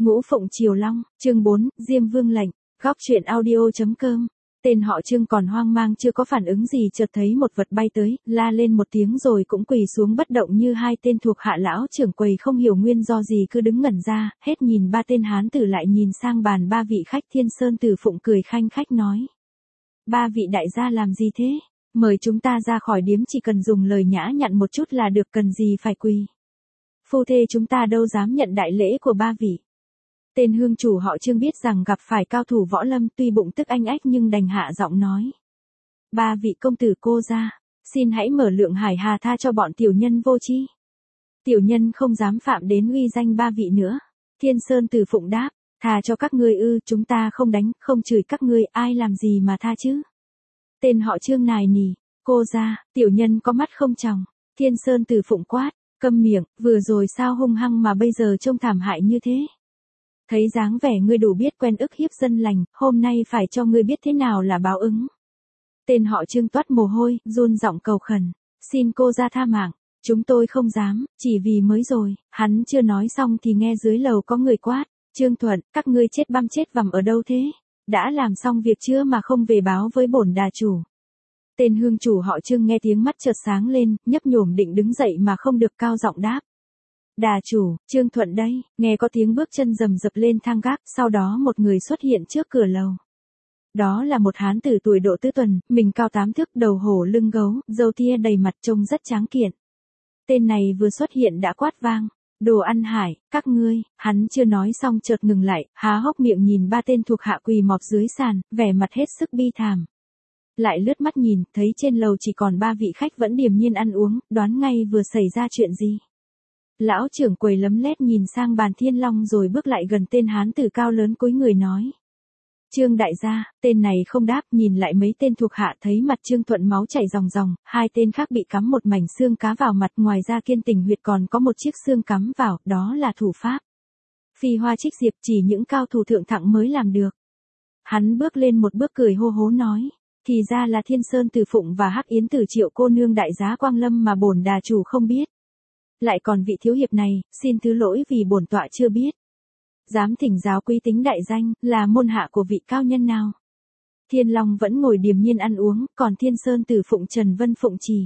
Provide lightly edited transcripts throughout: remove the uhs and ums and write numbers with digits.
Ngũ Phụng Triều Long, chương 4, Diêm Vương lệnh, góc truyện audio.com. Tên họ Trương còn hoang mang chưa có phản ứng gì chợt thấy một vật bay tới, la lên một tiếng rồi cũng quỳ xuống bất động như hai tên thuộc hạ. Lão trưởng quầy không hiểu nguyên do gì cứ đứng ngẩn ra, hết nhìn ba tên hán tử lại nhìn sang bàn ba vị khách. Thiên Sơn Tử Phụng cười khanh khách nói: Ba vị đại gia làm gì thế? Mời chúng ta ra khỏi điếm, chỉ cần dùng lời nhã nhặn một chút là được, cần gì phải quỳ. Phu thê chúng ta đâu dám nhận đại lễ của ba vị. Tên hương chủ họ Trương biết rằng gặp phải cao thủ võ lâm, tuy bụng tức anh ách nhưng đành hạ giọng nói: Ba vị công tử cô gia, xin hãy mở lượng hải hà tha cho bọn tiểu nhân vô tri. Tiểu nhân không dám phạm đến uy danh ba vị nữa. Thiên Sơn Tử Phụng đáp: Tha cho các ngươi ư? Chúng ta không đánh, không chửi các ngươi, ai làm gì mà tha chứ? Tên họ Trương nài nỉ: Cô gia, tiểu nhân có mắt không tròng. Thiên Sơn Tử Phụng quát: Câm miệng, vừa rồi sao hung hăng mà bây giờ trông thảm hại như thế? Thấy dáng vẻ ngươi đủ biết quen ức hiếp dân lành, hôm nay phải cho ngươi biết thế nào là báo ứng. Tên họ Trương toát mồ hôi, run giọng cầu khẩn: Xin cô gia tha mạng, chúng tôi không dám, chỉ vì mới rồi. Hắn chưa nói xong thì nghe dưới lầu có người quát: Trương Thuận, các ngươi chết băm chết vằm ở đâu thế? Đã làm xong việc chưa mà không về báo với bổn đà chủ? Tên hương chủ họ Trương nghe tiếng mắt chợt sáng lên, nhấp nhổm định đứng dậy mà không được, cao giọng đáp: Đà chủ, Trương Thuận đây. Nghe có tiếng bước chân rầm rập lên thang gác, sau đó một người xuất hiện trước cửa lầu. Đó là một hán tử tuổi độ tứ tuần, mình cao 8 thước, đầu hổ lưng gấu, râu tia đầy mặt, trông rất tráng kiện. Tên này vừa xuất hiện đã quát vang: Đồ ăn hải, các ngươi. Hắn chưa nói xong chợt ngừng lại, há hốc miệng nhìn ba tên thuộc hạ quỳ mọp dưới sàn, vẻ mặt hết sức bi thảm. Lại lướt mắt nhìn, thấy trên lầu chỉ còn ba vị khách vẫn điềm nhiên ăn uống, đoán ngay vừa xảy ra chuyện gì. Lão trưởng quầy lấm lét nhìn sang bàn Thiên Long rồi bước lại gần tên hán tử cao lớn cúi người nói: Trương đại gia. Tên này không đáp, nhìn lại mấy tên thuộc hạ thấy mặt Trương Thuận máu chảy ròng ròng, hai tên khác bị cắm một mảnh xương cá vào mặt, ngoài ra Kiên Tình huyệt còn có một chiếc xương cắm vào, đó là thủ pháp Phi Hoa Trích Diệp, chỉ những cao thủ thượng thặng mới làm được. Hắn bước lên một bước cười hô hố nói: Thì ra là Thiên Sơn Tử Phụng và Hắc Yến Tử Triệu cô nương đại giá Quang Lâm mà bổn đà chủ không biết. Lại còn vị thiếu hiệp này, xin thứ lỗi vì bổn tọa chưa biết. Dám thỉnh giáo quý tính đại danh, là môn hạ của vị cao nhân nào? Thiên Long vẫn ngồi điềm nhiên ăn uống, còn Thiên Sơn Tử Phụng Trần Vân Phụng chỉ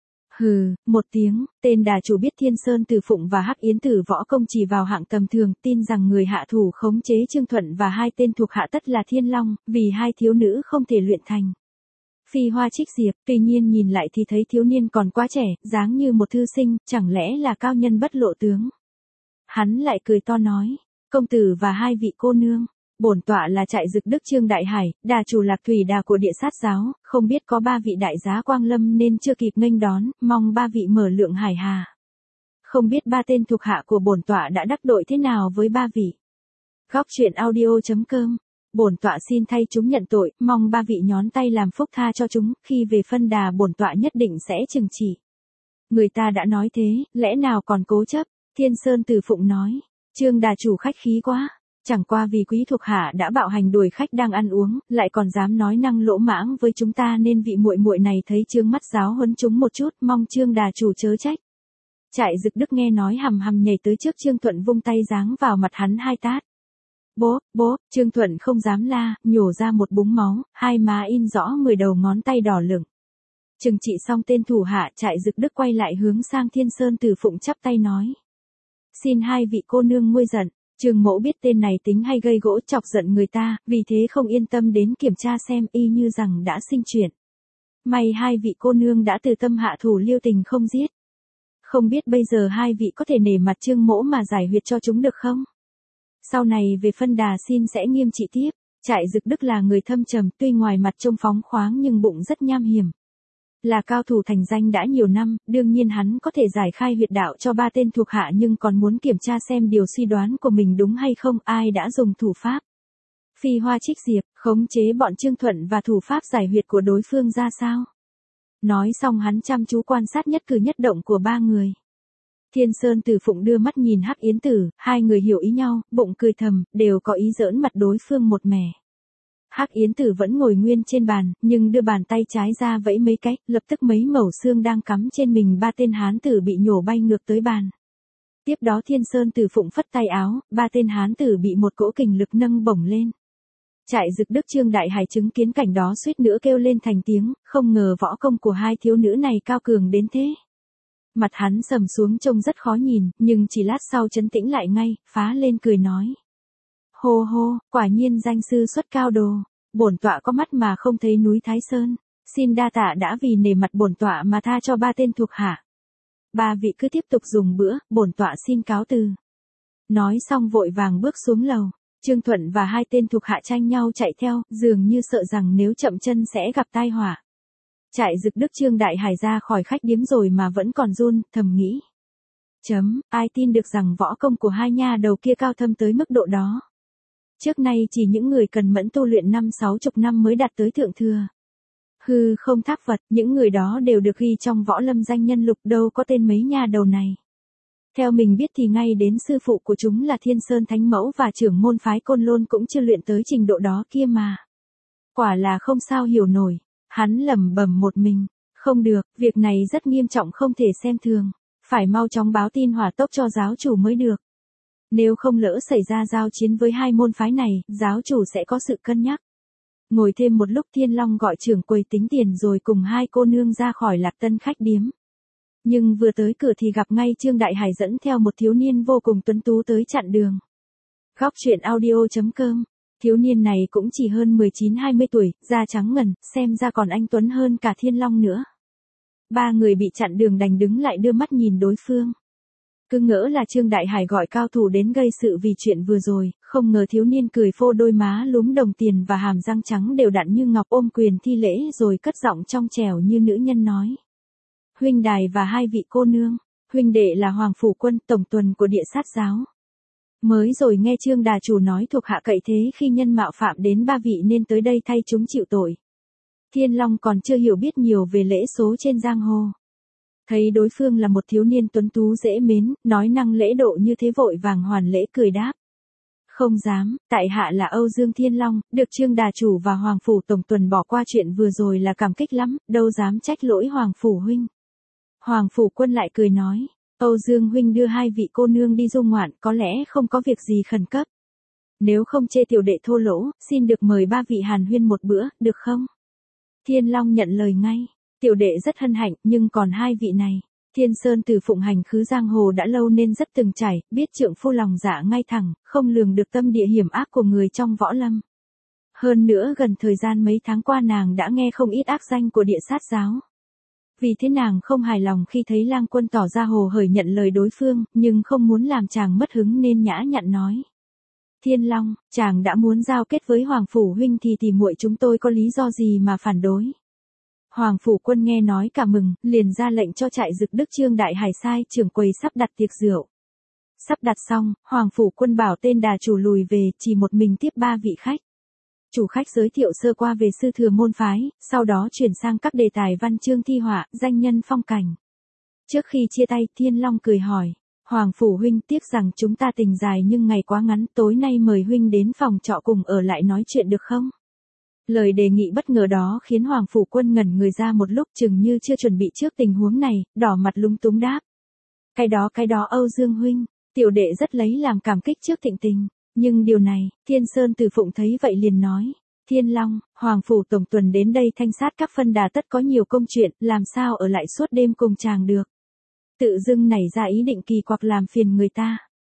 hừ một tiếng. Tên đà chủ biết Thiên Sơn Tử Phụng và Hắc Yến Tử võ công chỉ vào hạng tầm thường, tin rằng người hạ thủ khống chế Trương Thuận và hai tên thuộc hạ tất là Thiên Long, vì hai thiếu nữ không thể luyện thành Phi Hoa Trích Diệp. Tuy nhiên nhìn lại thì thấy thiếu niên còn quá trẻ, dáng như một thư sinh, chẳng lẽ là cao nhân bất lộ tướng. Hắn lại cười to nói: Công tử và hai vị cô nương, bổn tọa là Trại Dực Đức Trương Đại Hải, đà chủ Lạc Thủy Đà của Địa Sát Giáo, không biết có ba vị đại giá Quang Lâm nên chưa kịp nghênh đón, mong ba vị mở lượng hải hà. Không biết ba tên thuộc hạ của bổn tọa đã đắc tội thế nào với ba vị. Góc truyện audio.com. Bổn tọa xin thay chúng nhận tội, mong ba vị nhón tay làm phúc tha cho chúng, khi về phân đà bổn tọa nhất định sẽ trừng trị. Người ta đã nói thế, lẽ nào còn cố chấp? Thiên Sơn Tử Phụng nói: Trương đà chủ khách khí quá, chẳng qua vì quý thuộc hạ đã bạo hành đuổi khách đang ăn uống, lại còn dám nói năng lỗ mãng với chúng ta nên vị muội muội này thấy Trương mắt giáo huấn chúng một chút, mong Trương đà chủ chớ trách. Trại Dực Đức nghe nói hầm hầm nhảy tới trước Trương Thuận, vung tay giáng vào mặt hắn hai tát. Bố, bố. Trương Thuận không dám la, nhổ ra một búng máu, hai má in rõ 10 đầu ngón tay đỏ lửng. Trừng trị xong tên thủ hạ, Trại Dực Đức quay lại hướng sang Thiên Sơn Tử Phụng chắp tay nói: Xin hai vị cô nương nguôi giận. Trương mỗ biết tên này tính hay gây gỗ chọc giận người ta, vì thế không yên tâm đến kiểm tra xem, y như rằng đã sinh chuyện. May hai vị cô nương đã từ tâm hạ thủ lưu tình không giết. Không biết bây giờ hai vị có thể nể mặt Trương mỗ mà giải huyệt cho chúng được không? Sau này về phân đà xin sẽ nghiêm trị tiếp. Trại Dực Đức là người thâm trầm, tuy ngoài mặt trông phóng khoáng nhưng bụng rất nham hiểm. Là cao thủ thành danh đã nhiều năm, đương nhiên hắn có thể giải khai huyệt đạo cho ba tên thuộc hạ, nhưng còn muốn kiểm tra xem điều suy đoán của mình đúng hay không, ai đã dùng thủ pháp Phi Hoa Trích Diệp, khống chế bọn Trương Thuận và thủ pháp giải huyệt của đối phương ra sao. Nói xong hắn chăm chú quan sát nhất cử nhất động của ba người. Thiên Sơn Tử Phụng đưa mắt nhìn Hắc Yến Tử, hai người hiểu ý nhau, bụng cười thầm, đều có ý giỡn mặt đối phương một mẻ. Hắc Yến Tử vẫn ngồi nguyên trên bàn, nhưng đưa bàn tay trái ra vẫy mấy cái, lập tức mấy mẩu xương đang cắm trên mình ba tên hán tử bị nhổ bay ngược tới bàn. Tiếp đó Thiên Sơn Tử Phụng phất tay áo, ba tên hán tử bị một cỗ kình lực nâng bổng lên. Trại Dực Đức Trương Đại Hải chứng kiến cảnh đó suýt nữa kêu lên thành tiếng, không ngờ võ công của hai thiếu nữ này cao cường đến thế. Mặt hắn sầm xuống trông rất khó nhìn, nhưng chỉ lát sau trấn tĩnh lại ngay, phá lên cười nói. Hô hô, quả nhiên danh sư xuất cao đồ, bổn tọa có mắt mà không thấy núi Thái Sơn, xin đa tạ đã vì nể mặt bổn tọa mà tha cho ba tên thuộc hạ. Ba vị cứ tiếp tục dùng bữa, bổn tọa xin cáo từ. Nói xong vội vàng bước xuống lầu. Trương Thuận và hai tên thuộc hạ tranh nhau chạy theo, dường như sợ rằng nếu chậm chân sẽ gặp tai họa. Trại Dực Đức Trương Đại Hải ra khỏi khách điếm rồi mà vẫn còn run, thầm nghĩ. Ai tin được rằng võ công của hai nha đầu kia cao thâm tới mức độ đó. Trước nay chỉ những người cần mẫn tu luyện 5-60 năm mới đạt tới thượng thừa. Hư không thác vật, những người đó đều được ghi trong võ lâm danh nhân lục, đâu có tên mấy nha đầu này. Theo mình biết thì ngay đến sư phụ của chúng là Thiên Sơn Thánh Mẫu và trưởng môn phái Côn Lôn cũng chưa luyện tới trình độ đó kia mà. Quả là không sao hiểu nổi, hắn lẩm bẩm một mình, không được, việc này rất nghiêm trọng không thể xem thường, phải mau chóng báo tin hỏa tốc cho giáo chủ mới được. Nếu không lỡ xảy ra giao chiến với hai môn phái này, giáo chủ sẽ có sự cân nhắc. Ngồi thêm một lúc Thiên Long gọi trưởng quầy tính tiền rồi cùng hai cô nương ra khỏi Lạc Tân khách điếm. Nhưng vừa tới cửa thì gặp ngay Trương Đại Hải dẫn theo một thiếu niên vô cùng tuấn tú tới chặn đường. Góc truyện audio.com. Thiếu niên này cũng chỉ hơn 19-20 tuổi, da trắng ngần, xem ra còn anh tuấn hơn cả Thiên Long nữa. Ba người bị chặn đường đành đứng lại đưa mắt nhìn đối phương. Cứ ngỡ là Trương Đại Hải gọi cao thủ đến gây sự vì chuyện vừa rồi, không ngờ thiếu niên cười phô đôi má lúm đồng tiền và hàm răng trắng đều đặn như ngọc ôm quyền thi lễ rồi cất giọng trong trẻo như nữ nhân nói. Huynh đài và hai vị cô nương, huynh đệ là Hoàng Phủ Quân tổng tuần của Địa Sát giáo. Mới rồi nghe Trương đà chủ nói thuộc hạ cậy thế khi nhân mạo phạm đến ba vị nên tới đây thay chúng chịu tội. Thiên Long còn chưa hiểu biết nhiều về lễ số trên giang hồ. Thấy đối phương là một thiếu niên tuấn tú dễ mến, nói năng lễ độ như thế vội vàng hoàn lễ cười đáp. Không dám, tại hạ là Âu Dương Thiên Long, được Trương đà chủ và Hoàng Phủ tổng tuần bỏ qua chuyện vừa rồi là cảm kích lắm, đâu dám trách lỗi Hoàng Phủ huynh. Hoàng Phủ Quân lại cười nói, Âu Dương huynh đưa hai vị cô nương đi du ngoạn có lẽ không có việc gì khẩn cấp. Nếu không chê tiểu đệ thô lỗ, xin được mời ba vị hàn huyên một bữa, được không? Thiên Long nhận lời ngay, tiểu đệ rất hân hạnh nhưng còn hai vị này. Thiên Sơn từ phụng hành khứ giang hồ đã lâu nên rất từng trải, biết trượng phu lòng dạ ngay thẳng, không lường được tâm địa hiểm ác của người trong võ lâm. Hơn nữa gần thời gian mấy tháng qua nàng đã nghe không ít ác danh của Địa Sát giáo. Vì thế nàng không hài lòng khi thấy Lang Quân tỏ ra hồ hởi nhận lời đối phương, nhưng không muốn làm chàng mất hứng nên nhã nhặn nói. Thiên Long, chàng đã muốn giao kết với Hoàng Phủ huynh thì tỉ muội chúng tôi có lý do gì mà phản đối. Hoàng Phủ Quân nghe nói cả mừng, liền ra lệnh cho trại Dực Đức Trương Đại Hải sai trưởng quầy sắp đặt tiệc rượu. Sắp đặt xong, Hoàng Phủ Quân bảo tên đà chủ lùi về, chỉ một mình tiếp ba vị khách. Chủ khách giới thiệu sơ qua về sư thừa môn phái, sau đó chuyển sang các đề tài văn chương thi họa, danh nhân phong cảnh. Trước khi chia tay, Thiên Long cười hỏi, Hoàng Phủ huynh tiếc rằng chúng ta tình dài nhưng ngày quá ngắn, tối nay mời huynh đến phòng trọ cùng ở lại nói chuyện được không? Lời đề nghị bất ngờ đó khiến Hoàng Phủ Quân ngẩn người ra một lúc chừng như chưa chuẩn bị trước tình huống này, đỏ mặt lúng túng đáp. Cái đó Âu Dương huynh, tiểu đệ rất lấy làm cảm kích trước thịnh tình. Nhưng điều này, Thiên Sơn Từ Phụng thấy vậy liền nói. Thiên Long, Hoàng Phủ tổng tuần đến đây thanh sát các phân đà tất có nhiều công chuyện, làm sao ở lại suốt đêm cùng chàng được. Tự dưng nảy ra ý định kỳ quặc làm phiền người ta.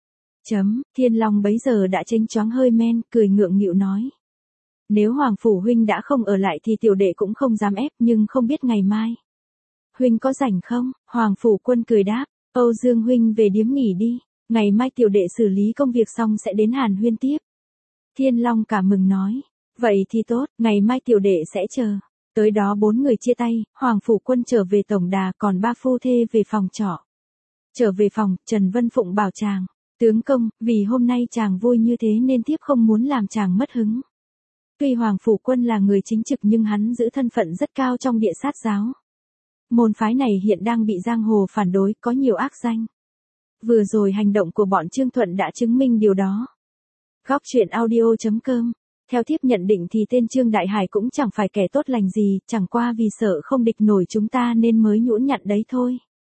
Thiên Long bấy giờ đã chênh choáng hơi men, cười ngượng nghịu nói. Nếu Hoàng Phủ huynh đã không ở lại thì tiểu đệ cũng không dám ép nhưng không biết ngày mai. Huynh có rảnh không? Hoàng Phủ Quân cười đáp, Âu Dương huynh về điếm nghỉ đi. Ngày mai tiểu đệ xử lý công việc xong sẽ đến hàn huyên tiếp. Thiên Long cả mừng nói. Vậy thì tốt, ngày mai tiểu đệ sẽ chờ. Tới đó bốn người chia tay, Hoàng Phủ Quân trở về tổng đà còn ba phu thê về phòng trọ. Trở về phòng, Trần Vân Phụng bảo chàng. Tướng công, vì hôm nay chàng vui như thế nên thiếp không muốn làm chàng mất hứng. Tuy Hoàng Phủ Quân là người chính trực nhưng hắn giữ thân phận rất cao trong Địa Sát giáo. Môn phái này hiện đang bị giang hồ phản đối, có nhiều ác danh. Vừa rồi hành động của bọn Trương Thuận đã chứng minh điều đó. Góc truyện audio.com. Theo thiếp nhận định thì tên Trương Đại Hải cũng chẳng phải kẻ tốt lành gì, chẳng qua vì sợ không địch nổi chúng ta nên mới nhũn nhặn đấy thôi.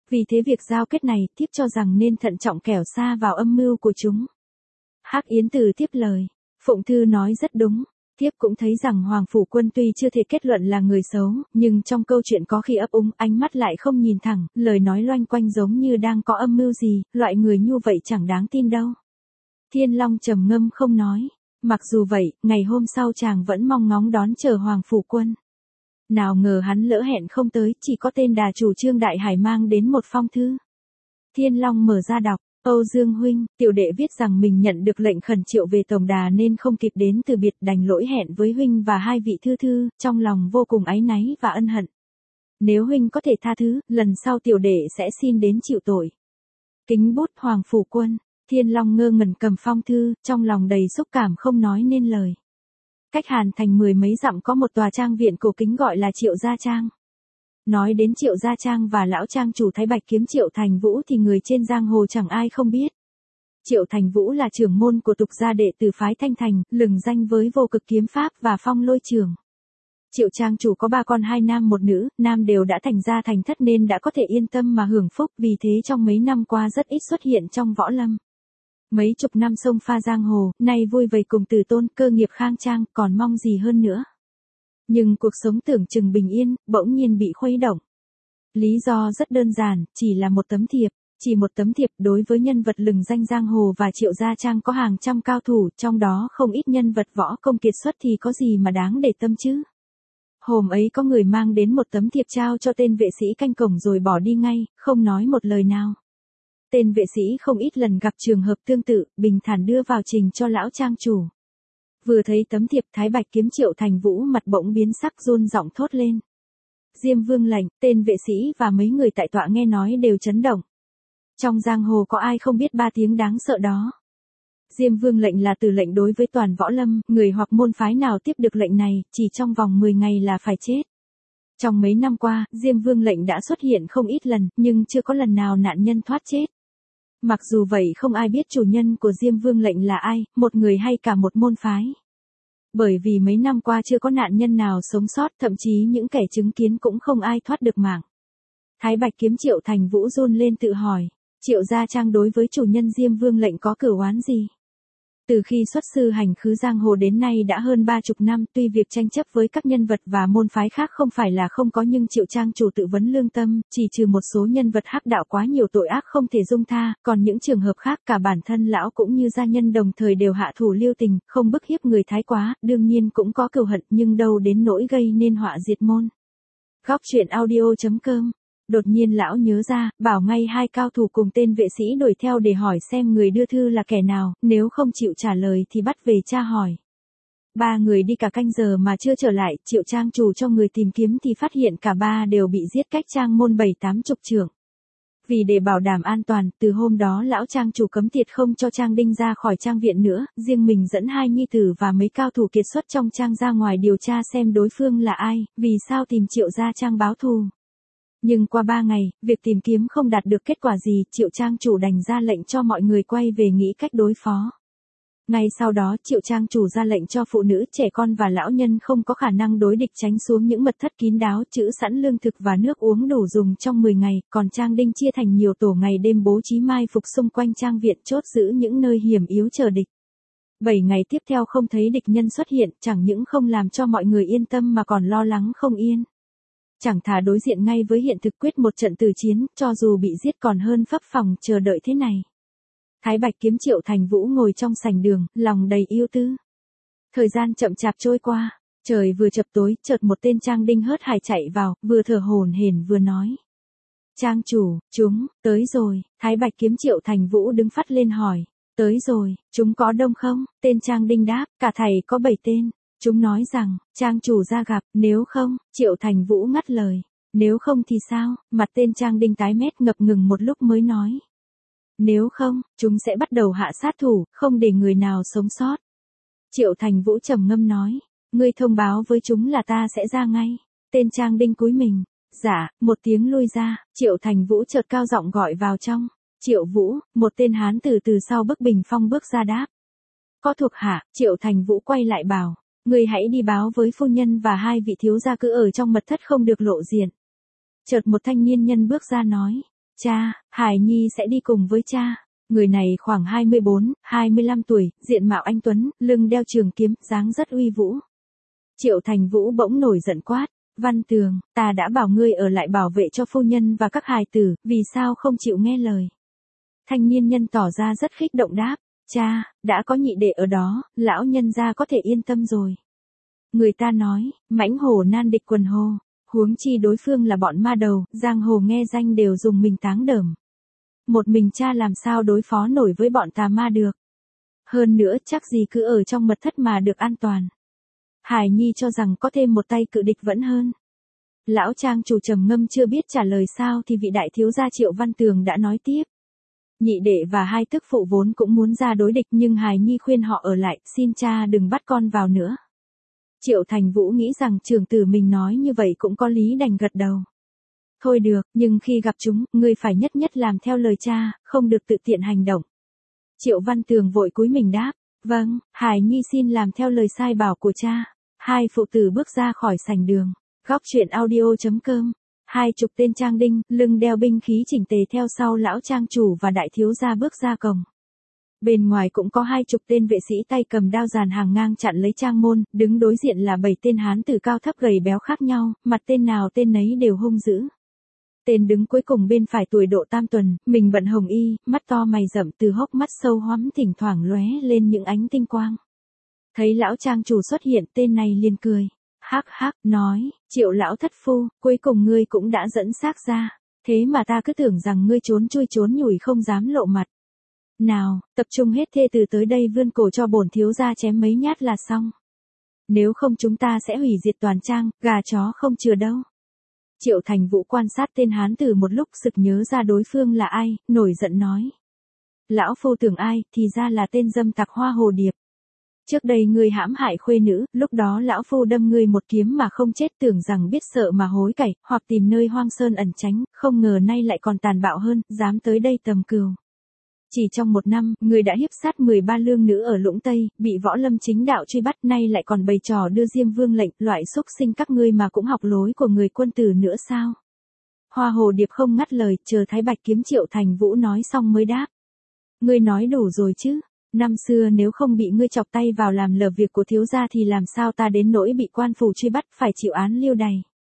Vì thế việc giao kết này, thiếp cho rằng nên thận trọng kẻo xa vào âm mưu của chúng. Hắc Yến Từ tiếp lời. Phụng Thư nói rất đúng. Thiếp cũng thấy rằng Hoàng Phủ Quân tuy chưa thể kết luận là người xấu, nhưng trong câu chuyện có khi ấp úng, ánh mắt lại không nhìn thẳng, lời nói loanh quanh giống như đang có âm mưu gì, loại người như vậy chẳng đáng tin đâu. Thiên Long trầm ngâm không nói. Mặc dù vậy, ngày hôm sau chàng vẫn mong ngóng đón chờ Hoàng Phủ Quân. Nào ngờ hắn lỡ hẹn không tới, chỉ có tên đà chủ Trương Đại Hải mang đến một phong thư. Thiên Long mở ra đọc. Âu Dương huynh, tiểu đệ viết rằng mình nhận được lệnh khẩn triệu về tổng đà nên không kịp đến từ biệt, đành lỗi hẹn với huynh và hai vị thư thư, trong lòng vô cùng áy náy và ân hận. Nếu huynh có thể tha thứ, lần sau tiểu đệ sẽ xin đến chịu tội. Kính bút Hoàng Phủ Quân. Thiên Long ngơ ngẩn cầm phong thư, trong lòng đầy xúc cảm không nói nên lời. Cách Hàn Thành 10 mấy dặm có một tòa trang viện cổ kính gọi là Triệu Gia Trang. Nói đến Triệu Gia Trang và lão trang chủ Thái Bạch Kiếm Triệu Thành Vũ thì người trên giang hồ chẳng ai không biết. Triệu Thành Vũ là trưởng môn của tục gia đệ tử phái Thanh Thành, lừng danh với vô cực kiếm pháp và phong lôi trường. Triệu trang chủ có 3 con 2 nam 1 nữ, nam đều đã thành gia thành thất nên đã có thể yên tâm mà hưởng phúc, vì thế trong mấy năm qua rất ít xuất hiện trong võ lâm. Mấy chục năm sông pha giang hồ, nay vui vầy cùng Từ Tôn, cơ nghiệp khang trang, còn mong gì hơn nữa. Nhưng cuộc sống tưởng chừng bình yên, bỗng nhiên bị khuấy động. Lý do rất đơn giản, chỉ là một tấm thiệp. Chỉ một tấm thiệp đối với nhân vật lừng danh giang hồ và Triệu Gia Trang có hàng trăm cao thủ, trong đó không ít nhân vật võ công kiệt xuất thì có gì mà đáng để tâm chứ. Hôm ấy có người mang đến một tấm thiệp trao cho tên vệ sĩ canh cổng rồi bỏ đi ngay, không nói một lời nào. Tên vệ sĩ không ít lần gặp trường hợp tương tự, bình thản đưa vào trình cho lão trang chủ. Vừa thấy tấm thiệp, Thái Bạch Kiếm Triệu Thành Vũ mặt bỗng biến sắc, run giọng thốt lên. Diêm Vương lệnh. Tên vệ sĩ và mấy người tại tọa nghe nói đều chấn động. Trong giang hồ có ai không biết 3 tiếng đáng sợ đó. Diêm Vương lệnh là từ lệnh đối với toàn võ lâm, người hoặc môn phái nào tiếp được lệnh này, chỉ trong vòng 10 ngày là phải chết. Trong mấy năm qua, Diêm Vương lệnh đã xuất hiện không ít lần, nhưng chưa có lần nào nạn nhân thoát chết. Mặc dù vậy không ai biết chủ nhân của Diêm Vương lệnh là ai, một người hay cả một môn phái. Bởi vì mấy năm qua chưa có nạn nhân nào sống sót, thậm chí những kẻ chứng kiến cũng không ai thoát được mạng. Thái Bạch Kiếm Triệu Thành Vũ run lên tự hỏi, Triệu Gia Trang đối với chủ nhân Diêm Vương lệnh có cửu oán gì? Từ khi xuất sư hành khứ giang hồ đến nay đã hơn 30 năm, tuy việc tranh chấp với các nhân vật và môn phái khác không phải là không có, nhưng Triệu Trang chủ tự vấn lương tâm, chỉ trừ một số nhân vật hắc đạo quá nhiều tội ác không thể dung tha, còn những trường hợp khác cả bản thân lão cũng như gia nhân đồng thời đều hạ thủ lưu tình, không bức hiếp người thái quá, đương nhiên cũng có cừu hận, nhưng đâu đến nỗi gây nên họa diệt môn. Góc truyện audio.com. Đột nhiên lão nhớ ra, bảo ngay 2 cao thủ cùng tên vệ sĩ đuổi theo để hỏi xem người đưa thư là kẻ nào, nếu không chịu trả lời thì bắt về tra hỏi. 3 người đi cả canh giờ mà chưa trở lại, Triệu trang chủ cho người tìm kiếm thì phát hiện cả 3 đều bị giết cách trang môn 7-80 trượng. Vì để bảo đảm an toàn, từ hôm đó lão trang chủ cấm tiệt không cho Trang Đinh ra khỏi trang viện nữa, riêng mình dẫn 2 nhi tử và mấy cao thủ kiệt xuất trong trang ra ngoài điều tra xem đối phương là ai, vì sao tìm Triệu Gia Trang báo thù. Nhưng qua 3 ngày, việc tìm kiếm không đạt được kết quả gì, Triệu trang chủ đành ra lệnh cho mọi người quay về nghĩ cách đối phó. Ngay sau đó, Triệu trang chủ ra lệnh cho phụ nữ, trẻ con và lão nhân không có khả năng đối địch tránh xuống những mật thất kín đáo, trữ sẵn lương thực và nước uống đủ dùng trong 10 ngày, còn Trang Đinh chia thành nhiều tổ ngày đêm bố trí mai phục xung quanh trang viện, chốt giữ những nơi hiểm yếu chờ địch. 7 ngày tiếp theo không thấy địch nhân xuất hiện, chẳng những không làm cho mọi người yên tâm mà còn lo lắng không yên. Chẳng thà đối diện ngay với hiện thực quyết một trận tử chiến, cho dù bị giết còn hơn phấp phồng chờ đợi thế này. Thái Bạch Kiếm Triệu Thành Vũ ngồi trong sảnh đường, lòng đầy yêu tư. Thời gian chậm chạp trôi qua, trời vừa chập tối, chợt một tên Trang Đinh hớt hải chạy vào, vừa thở hổn hển vừa nói. Trang chủ, chúng, tới rồi. Thái Bạch Kiếm Triệu Thành Vũ đứng phắt lên hỏi. Tới rồi, chúng có đông không? Tên Trang Đinh đáp, cả thầy có 7 tên. Chúng nói rằng, Trang chủ ra gặp, nếu không, Triệu Thành Vũ ngắt lời. Nếu không thì sao? Mặt tên Trang Đinh tái mét ngập ngừng một lúc mới nói. Nếu không, chúng sẽ bắt đầu hạ sát thủ, không để người nào sống sót. Triệu Thành Vũ trầm ngâm nói. Ngươi thông báo với chúng là ta sẽ ra ngay. Tên Trang Đinh cúi mình. Dạ, một tiếng lui ra, Triệu Thành Vũ chợt cao giọng gọi vào trong. Triệu Vũ, một tên hán từ sau bức bình phong bước ra đáp. Có thuộc hạ, Triệu Thành Vũ quay lại bảo. Ngươi hãy đi báo với phu nhân và 2 vị thiếu gia cứ ở trong mật thất không được lộ diện. Chợt một thanh niên nhân bước ra nói. Cha, Hải Nhi sẽ đi cùng với cha. Người này khoảng 24, 25 tuổi, diện mạo anh tuấn, lưng đeo trường kiếm, dáng rất uy vũ. Triệu Thành Vũ bỗng nổi giận quát. Văn Tường, ta đã bảo ngươi ở lại bảo vệ cho phu nhân và các hài tử, vì sao không chịu nghe lời? Thanh niên nhân tỏ ra rất kích động đáp. Cha, đã có nhị đệ ở đó, lão nhân gia có thể yên tâm rồi. Người ta nói, mãnh hổ nan địch quần hồ, huống chi đối phương là bọn ma đầu, giang hồ nghe danh đều dùng mình táng đờm. Một mình cha làm sao đối phó nổi với bọn tà ma được. Hơn nữa chắc gì cứ ở trong mật thất mà được an toàn. Hải Nhi cho rằng có thêm một tay cự địch vẫn hơn. Lão trang chủ trầm ngâm chưa biết trả lời sao thì vị đại thiếu gia Triệu Văn Tường đã nói tiếp. Nhị đệ và hai tức phụ vốn cũng muốn ra đối địch nhưng Hải Nhi khuyên họ ở lại, xin cha đừng bắt con vào nữa. Triệu Thành Vũ nghĩ rằng trưởng tử mình nói như vậy cũng có lý đành gật đầu. Thôi được, nhưng khi gặp chúng, ngươi phải nhất nhất làm theo lời cha, không được tự tiện hành động. Triệu Văn Tường vội cúi mình đáp. Vâng, Hải Nhi xin làm theo lời sai bảo của cha. Hai phụ tử bước ra khỏi sảnh đường. Góc truyện audio.com. 20 tên trang đinh, lưng đeo binh khí chỉnh tề theo sau lão trang chủ và đại thiếu gia bước ra cổng. Bên ngoài cũng có 20 tên vệ sĩ tay cầm đao dàn hàng ngang chặn lấy trang môn, đứng đối diện là 7 tên hán tử cao thấp gầy béo khác nhau, mặt tên nào tên nấy đều hung dữ. Tên đứng cuối cùng bên phải tuổi độ tam tuần, mình bận hồng y, mắt to mày rậm từ hốc mắt sâu hoắm thỉnh thoảng lóe lên những ánh tinh quang. Thấy lão trang chủ xuất hiện tên này liền cười. Hắc hắc, nói, Triệu lão thất phu, cuối cùng ngươi cũng đã dẫn xác ra. Thế mà ta cứ tưởng rằng ngươi trốn chui trốn nhủi không dám lộ mặt. Nào, tập trung hết thê từ tới đây vươn cổ cho bổn thiếu gia chém mấy nhát là xong. Nếu không chúng ta sẽ hủy diệt toàn trang, gà chó không chừa đâu. Triệu Thành Vũ quan sát tên hán tử một lúc sực nhớ ra đối phương là ai, nổi giận nói. Lão phu tưởng ai, thì ra là tên dâm tặc Hoa Hồ Điệp. Trước đây ngươi hãm hại khuê nữ, lúc đó lão phu đâm ngươi một kiếm mà không chết tưởng rằng biết sợ mà hối cải, hoặc tìm nơi hoang sơn ẩn tránh, không ngờ nay lại còn tàn bạo hơn, dám tới đây tầm cừu. Chỉ trong một năm, ngươi đã hiếp sát 13 lương nữ ở Lũng Tây, bị võ lâm chính đạo truy bắt, nay lại còn bày trò đưa Diêm Vương lệnh, loại xúc sinh các ngươi mà cũng học lối của người quân tử nữa sao? Hoa Hồ Điệp không ngắt lời, chờ Thái Bạch Kiếm Triệu Thành Vũ nói xong mới đáp. Ngươi nói đủ rồi chứ? Năm xưa nếu không bị ngươi chọc tay vào làm lờ việc của thiếu gia thì làm sao ta đến nỗi bị quan phủ truy bắt phải chịu án lưu đày.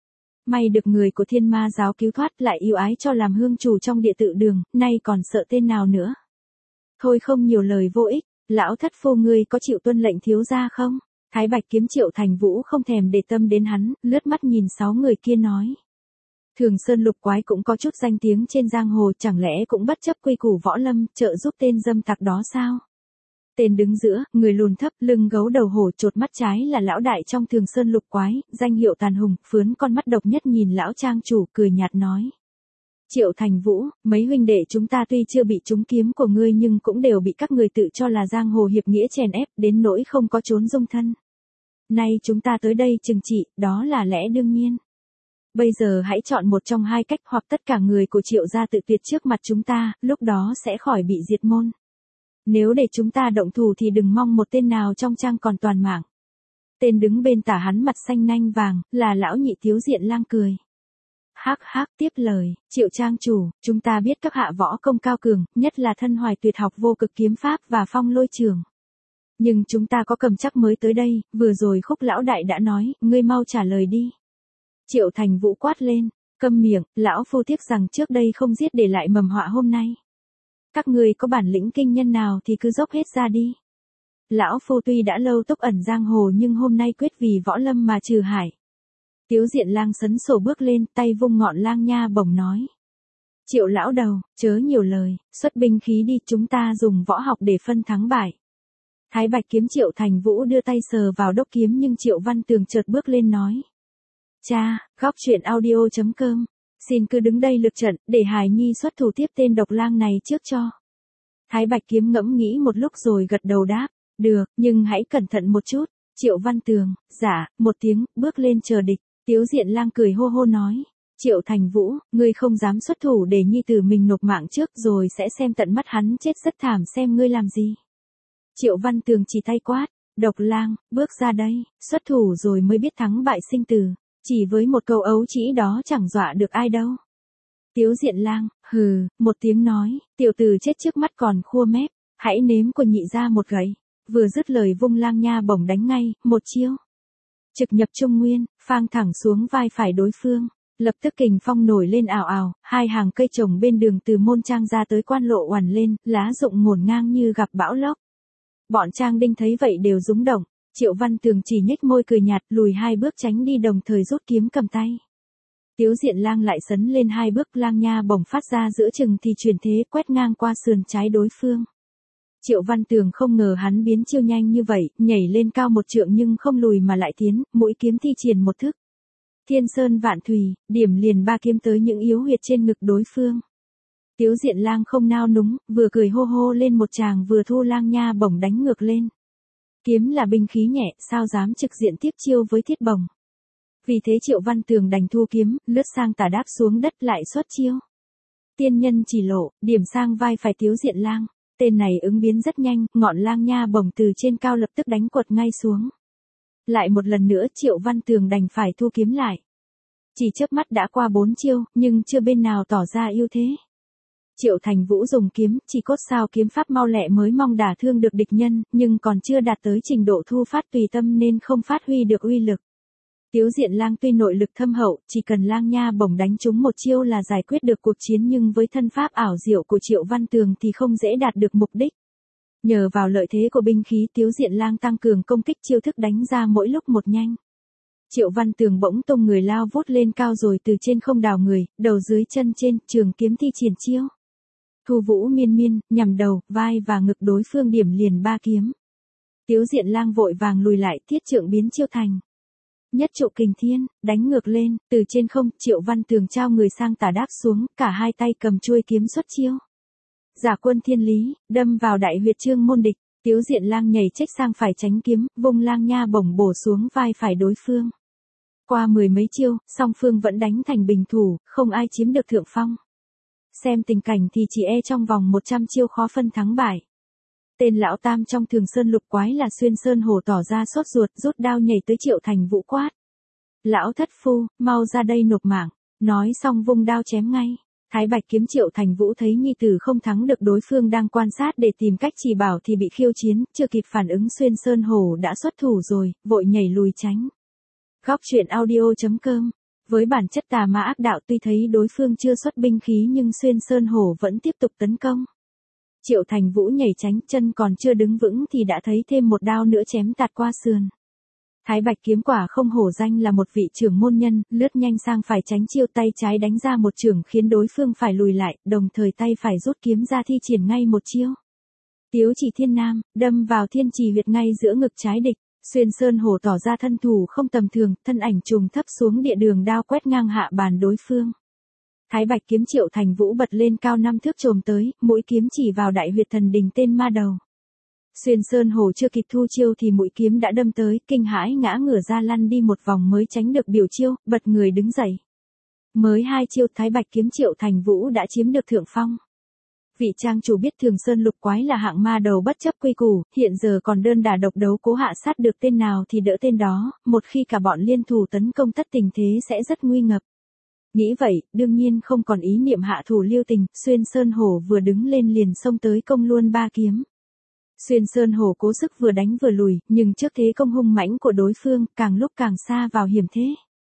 May được người của Thiên Ma giáo cứu thoát lại yêu ái cho làm hương chủ trong địa tự đường, nay còn sợ tên nào nữa. Thôi không nhiều lời vô ích, lão thất phu ngươi có chịu tuân lệnh thiếu gia không? Thái Bạch Kiếm Triệu Thành Vũ không thèm để tâm đến hắn, lướt mắt nhìn 6 người kia nói. Thường Sơn Lục Quái cũng có chút danh tiếng trên giang hồ, chẳng lẽ cũng bất chấp quy củ võ lâm, trợ giúp tên dâm tặc đó sao? Tên đứng giữa, người lùn thấp, lưng gấu đầu hổ, chột mắt trái là lão đại trong Thường Sơn Lục Quái, danh hiệu Tàn Hùng, phướn con mắt độc nhất nhìn lão trang chủ, cười nhạt nói. Triệu Thành Vũ, mấy huynh đệ chúng ta tuy chưa bị trúng kiếm của ngươi nhưng cũng đều bị các người tự cho là giang hồ hiệp nghĩa chèn ép, đến nỗi không có trốn dung thân. Nay chúng ta tới đây trừng trị, đó là lẽ đương nhiên. Bây giờ hãy chọn một trong hai cách, hoặc tất cả người của Triệu gia tự tuyệt trước mặt chúng ta, lúc đó sẽ khỏi bị diệt môn. Nếu để chúng ta động thủ thì đừng mong một tên nào trong trang còn toàn mạng. Tên đứng bên tả hắn mặt xanh nanh vàng, là lão nhị thiếu diện lang cười. Hắc hắc tiếp lời, Triệu trang chủ, chúng ta biết các hạ võ công cao cường, nhất là thân hoài tuyệt học vô cực kiếm pháp và phong lôi trường. Nhưng chúng ta có cầm chắc mới tới đây, vừa rồi Khúc lão đại đã nói, ngươi mau trả lời đi. Triệu Thành Vũ quát lên, câm miệng, lão phu tiếc rằng trước đây không giết để lại mầm họa hôm nay. Các ngươi có bản lĩnh kinh nhân nào thì cứ dốc hết ra đi. Lão phu tuy đã lâu túc ẩn giang hồ nhưng hôm nay quyết vì võ lâm mà trừ hải. Tiếu diện lang sấn sổ bước lên, tay vung ngọn lang nha bổng nói. Triệu lão đầu, chớ nhiều lời, xuất binh khí đi, chúng ta dùng võ học để phân thắng bại. Thái Bạch Kiếm Triệu Thành Vũ đưa tay sờ vào đốc kiếm nhưng Triệu Văn Tường chợt bước lên nói. Cha, góc truyện audio.com. Xin cứ đứng đây lực trận, để Hải Nhi xuất thủ tiếp tên độc lang này trước cho. Thái Bạch Kiếm ngẫm nghĩ một lúc rồi gật đầu đáp. Được, nhưng hãy cẩn thận một chút. Triệu Văn Tường, dạ, một tiếng, bước lên chờ địch. Tiếu diện lang cười hô hô nói. Triệu Thành Vũ, ngươi không dám xuất thủ để nhi tử mình nộp mạng trước rồi sẽ xem tận mắt hắn chết rất thảm xem ngươi làm gì. Triệu Văn Tường chỉ tay quát. Độc lang, bước ra đây, xuất thủ rồi mới biết thắng bại sinh tử. Chỉ với một câu ấu chỉ đó chẳng dọa được ai đâu. Tiếu Diện Lang, hừ, một tiếng nói, tiểu tử chết trước mắt còn khua mép, hãy nếm của nhị ra một gậy. Vừa dứt lời vung lang nha bổng đánh ngay, một chiêu. Trực nhập trung nguyên, phang thẳng xuống vai phải đối phương. Lập tức kình phong nổi lên ào ào, hai hàng cây trồng bên đường từ môn trang ra tới quan lộ oằn lên, lá rụng ngổn ngang như gặp bão lốc. Bọn Trang Đinh thấy vậy đều rúng động, Triệu Văn Tường chỉ nhếch môi cười nhạt, lùi hai bước tránh đi đồng thời rút kiếm cầm tay. Tiếu Diện Lang lại sấn lên hai bước, lang nha bổng phát ra giữa chừng thì chuyển thế quét ngang qua sườn trái đối phương. Triệu Văn Tường không ngờ hắn biến chiêu nhanh như vậy, nhảy lên cao một trượng nhưng không lùi mà lại tiến, mũi kiếm thi triển một thức. Thiên sơn vạn thùy, điểm liền ba kiếm tới những yếu huyệt trên ngực đối phương. Tiếu Diện Lang không nao núng, vừa cười hô hô lên một tràng vừa thu lang nha bổng đánh ngược lên. Kiếm là binh khí nhẹ, sao dám trực diện tiếp chiêu với thiết bổng. Vì thế Triệu Văn Tường đành thu kiếm, lướt sang tả đáp xuống đất lại xuất chiêu. Tiên nhân chỉ lộ, điểm sang vai phải Tiếu Diện Lang. Tên này ứng biến rất nhanh, ngọn lang nha bổng từ trên cao lập tức đánh quật ngay xuống. Lại một lần nữa Triệu Văn Tường đành phải thu kiếm lại. Chỉ chớp mắt đã qua 4 chiêu, nhưng chưa bên nào tỏ ra ưu thế. Triệu Thành Vũ dùng kiếm, chỉ cốt sao kiếm pháp mau lẹ mới mong đả thương được địch nhân, nhưng còn chưa đạt tới trình độ thu phát tùy tâm nên không phát huy được uy lực. Tiếu Diện Lang tuy nội lực thâm hậu, chỉ cần lang nha bổng đánh trúng một chiêu là giải quyết được cuộc chiến, nhưng với thân pháp ảo diệu của Triệu Văn Tường thì không dễ đạt được mục đích. Nhờ vào lợi thế của binh khí, Tiếu Diện Lang tăng cường công kích, chiêu thức đánh ra mỗi lúc một nhanh. Triệu Văn Tường bỗng tung người lao vút lên cao rồi từ trên không đào người, đầu dưới chân trên, trường kiếm thi triển chiêu. Thu vũ miên miên, nhằm đầu, vai và ngực đối phương điểm liền ba kiếm. Tiếu Diện Lang vội vàng lùi lại, thiết trượng biến chiêu thành. Nhất trụ kình thiên, đánh ngược lên, từ trên không, Triệu Văn Tường trao người sang tả đáp xuống, cả hai tay cầm chuôi kiếm xuất chiêu. Giả quân thiên lý, đâm vào đại huyệt trương môn địch, Tiếu Diện Lang nhảy trách sang phải tránh kiếm, vung lang nha bổng bổ xuống vai phải đối phương. Qua mười mấy chiêu, song phương vẫn đánh thành bình thủ, không ai chiếm được thượng phong. Xem tình cảnh thì chỉ e trong vòng 100 chiêu khó phân thắng bại. Tên lão tam trong Thường Sơn Lục Quái là Xuyên Sơn Hổ tỏ ra sốt ruột, rút đao nhảy tới Triệu Thành Vũ quát. Lão thất phu, mau ra đây nộp mạng, nói xong vung đao chém ngay. Thái Bạch kiếm Triệu Thành Vũ thấy nhi tử không thắng được đối phương đang quan sát để tìm cách chỉ bảo thì bị khiêu chiến, chưa kịp phản ứng Xuyên Sơn Hổ đã xuất thủ rồi, vội nhảy lùi tránh. Góc truyện audio.com. Với bản chất tà ma ác đạo, tuy thấy đối phương chưa xuất binh khí nhưng Xuyên Sơn Hổ vẫn tiếp tục tấn công. Triệu Thành Vũ nhảy tránh, chân còn chưa đứng vững thì đã thấy thêm một đao nữa chém tạt qua sườn. Thái Bạch kiếm quả không hổ danh là một vị trưởng môn nhân, lướt nhanh sang phải tránh chiêu, tay trái đánh ra một chưởng khiến đối phương phải lùi lại, đồng thời tay phải rút kiếm ra thi triển ngay một chiêu. Tiếu Chỉ Thiên Nam, đâm vào thiên trì huyệt ngay giữa ngực trái địch. Xuyên Sơn Hổ tỏ ra thân thủ không tầm thường, thân ảnh trùng thấp xuống địa đường, đao quét ngang hạ bàn đối phương. Thái Bạch kiếm Triệu Thành Vũ bật lên cao 5 thước chồm tới, mũi kiếm chỉ vào đại huyệt thần đình tên ma đầu. Xuyên Sơn Hổ chưa kịp thu chiêu thì mũi kiếm đã đâm tới, kinh hãi ngã ngửa ra lăn đi một vòng mới tránh được biểu chiêu, bật người đứng dậy. Mới 2 chiêu, Thái Bạch kiếm Triệu Thành Vũ đã chiếm được thượng phong. Vị trang chủ biết Thường Sơn Lục Quái là hạng ma đầu bất chấp quy củ, hiện giờ còn đơn đả độc đấu, cố hạ sát được tên nào thì đỡ tên đó, một khi cả bọn liên thủ tấn công tất tình thế sẽ rất nguy ngập. Nghĩ vậy, đương nhiên không còn ý niệm hạ thủ lưu tình, Xuyên Sơn Hổ vừa đứng lên liền xông tới công luôn ba kiếm. Xuyên Sơn Hổ cố sức vừa đánh vừa lùi, nhưng trước thế công hung mãnh của đối phương, càng lúc càng xa vào hiểm thế.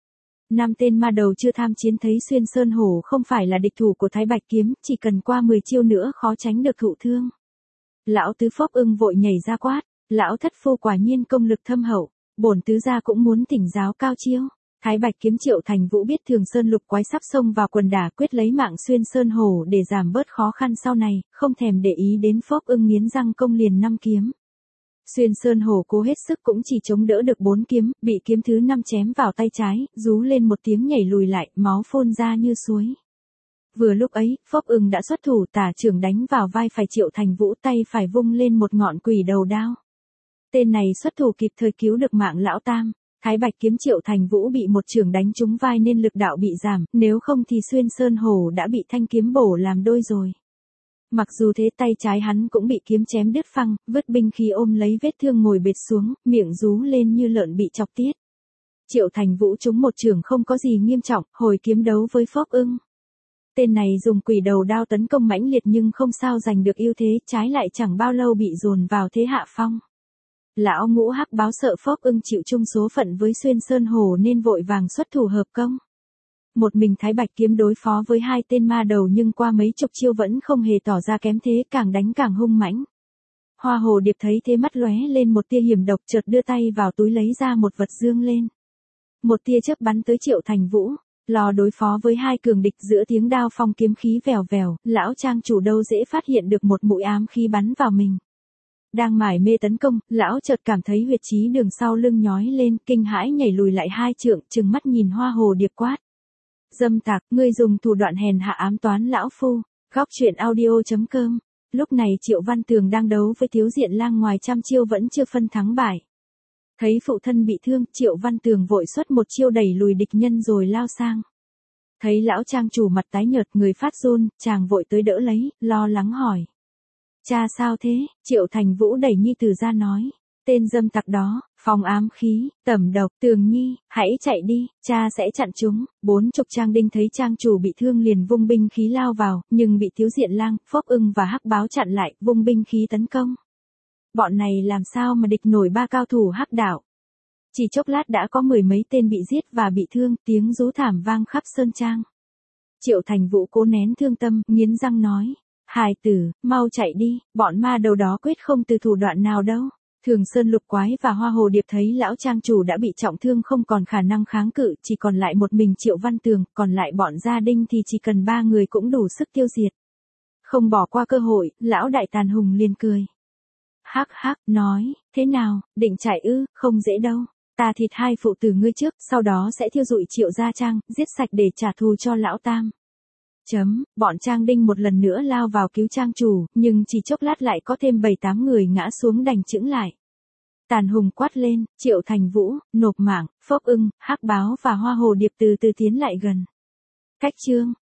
5 tên ma đầu chưa tham chiến thấy Xuyên Sơn Hổ không phải là địch thủ của Thái Bạch kiếm, chỉ cần qua 10 chiêu nữa khó tránh được thụ thương. Lão tứ Phốc Ưng vội nhảy ra quát, lão thất phu quả nhiên công lực thâm hậu, bổn tứ gia cũng muốn thỉnh giáo cao chiêu. Thái Bạch kiếm Triệu Thành Vũ biết Thường Sơn Lục Quái sắp xông vào quần đả, quyết lấy mạng Xuyên Sơn Hổ để giảm bớt khó khăn sau này, không thèm để ý đến Phốc Ưng nghiến răng công liền 5 kiếm. Xuyên Sơn Hổ cố hết sức cũng chỉ chống đỡ được 4 kiếm, bị kiếm thứ 5 chém vào tay trái, rú lên một tiếng nhảy lùi lại, máu phun ra như suối. Vừa lúc ấy, Phốc Ưng đã xuất thủ tả chưởng đánh vào vai phải Triệu Thành Vũ, tay phải vung lên một ngọn quỷ đầu đao. Tên này xuất thủ kịp thời cứu được mạng lão tam. Thái Bạch kiếm Triệu Thành Vũ bị một chưởng đánh trúng vai nên lực đạo bị giảm, nếu không thì Xuyên Sơn Hổ đã bị thanh kiếm bổ làm đôi rồi. Mặc dù thế tay trái hắn cũng bị kiếm chém đứt phăng, vứt binh khí ôm lấy vết thương ngồi bệt xuống, miệng rú lên như lợn bị chọc tiết. Triệu Thành Vũ trúng một chưởng không có gì nghiêm trọng, hồi kiếm đấu với Phốc Ưng. Tên này dùng quỷ đầu đao tấn công mãnh liệt nhưng không sao giành được ưu thế, trái lại chẳng bao lâu bị dồn vào thế hạ phong. Lão Ngũ Hắc Báo sợ Phốc Ưng chịu chung số phận với Xuyên Sơn Hồ nên vội vàng xuất thủ hợp công. Một mình Thái Bạch Kiếm đối phó với hai tên ma đầu nhưng qua mấy chục chiêu vẫn không hề tỏ ra kém thế, càng đánh càng hung mãnh. Hoa Hồ Điệp thấy thế mắt lóe lên một tia hiểm độc, chợt đưa tay vào túi lấy ra một vật dương lên. Một tia chớp bắn tới Triệu Thành Vũ, lo đối phó với hai cường địch giữa tiếng đao phong kiếm khí vèo vèo, lão trang chủ đâu dễ phát hiện được một mũi ám khí bắn vào mình. Đang mải mê tấn công, lão chợt cảm thấy huyệt chí đường sau lưng nhói lên, kinh hãi nhảy lùi lại 2 trượng, trừng mắt nhìn Hoa Hồ Điệp quát: "Dâm tặc, ngươi dùng thủ đoạn hèn hạ ám toán lão phu." Góc truyện audio.com. Lúc này Triệu Văn Tường đang đấu với Tiếu Diện Lang ngoài trăm chiêu vẫn chưa phân thắng bại. Thấy phụ thân bị thương, Triệu Văn Tường vội xuất một chiêu đẩy lùi địch nhân rồi lao sang. Thấy lão trang chủ mặt tái nhợt, người phát run, chàng vội tới đỡ lấy, lo lắng hỏi: "Cha sao thế?" Triệu Thành Vũ đẩy nhi tử ra nói: "Tên dâm tặc đó, phong ám khí, tẩm độc, Tường nhi, hãy chạy đi, cha sẽ chặn chúng." 40 Trang Đinh thấy trang chủ bị thương liền vung binh khí lao vào, nhưng bị Tiếu Diện Lang, Phốc Ưng và Hắc Báo chặn lại, vung binh khí tấn công. Bọn này làm sao mà địch nổi 3 cao thủ Hắc đạo. Chỉ chốc lát đã có 10 mấy tên bị giết và bị thương, tiếng rú thảm vang khắp sơn trang. Triệu Thành Vũ cố nén thương tâm, nghiến răng nói: "Hài tử, mau chạy đi, bọn ma đầu đó quyết không từ thủ đoạn nào đâu." Thường Sơn Lục Quái và Hoa Hồ Điệp thấy lão trang chủ đã bị trọng thương không còn khả năng kháng cự, chỉ còn lại một mình Triệu Văn Tường, còn lại bọn gia Đinh thì chỉ cần 3 người cũng đủ sức tiêu diệt. Không bỏ qua cơ hội, lão đại Tàn Hùng liền cười. Hắc hắc, nói: "Thế nào, định chạy ư?" "Không dễ đâu. Ta thịt hai phụ tử ngươi trước, sau đó sẽ thiêu rụi Triệu gia trang, giết sạch để trả thù cho lão tam." Bọn Trang Đinh một lần nữa lao vào cứu trang chủ, nhưng chỉ chốc lát lại có thêm 7-8 người ngã xuống đành chững lại. Tàn Hùng quát lên: "Triệu Thành Vũ, nộp mạng!" Phốc Ưng, Hắc Báo và Hoa Hồ Điệp từ từ tiến lại gần. Cách chương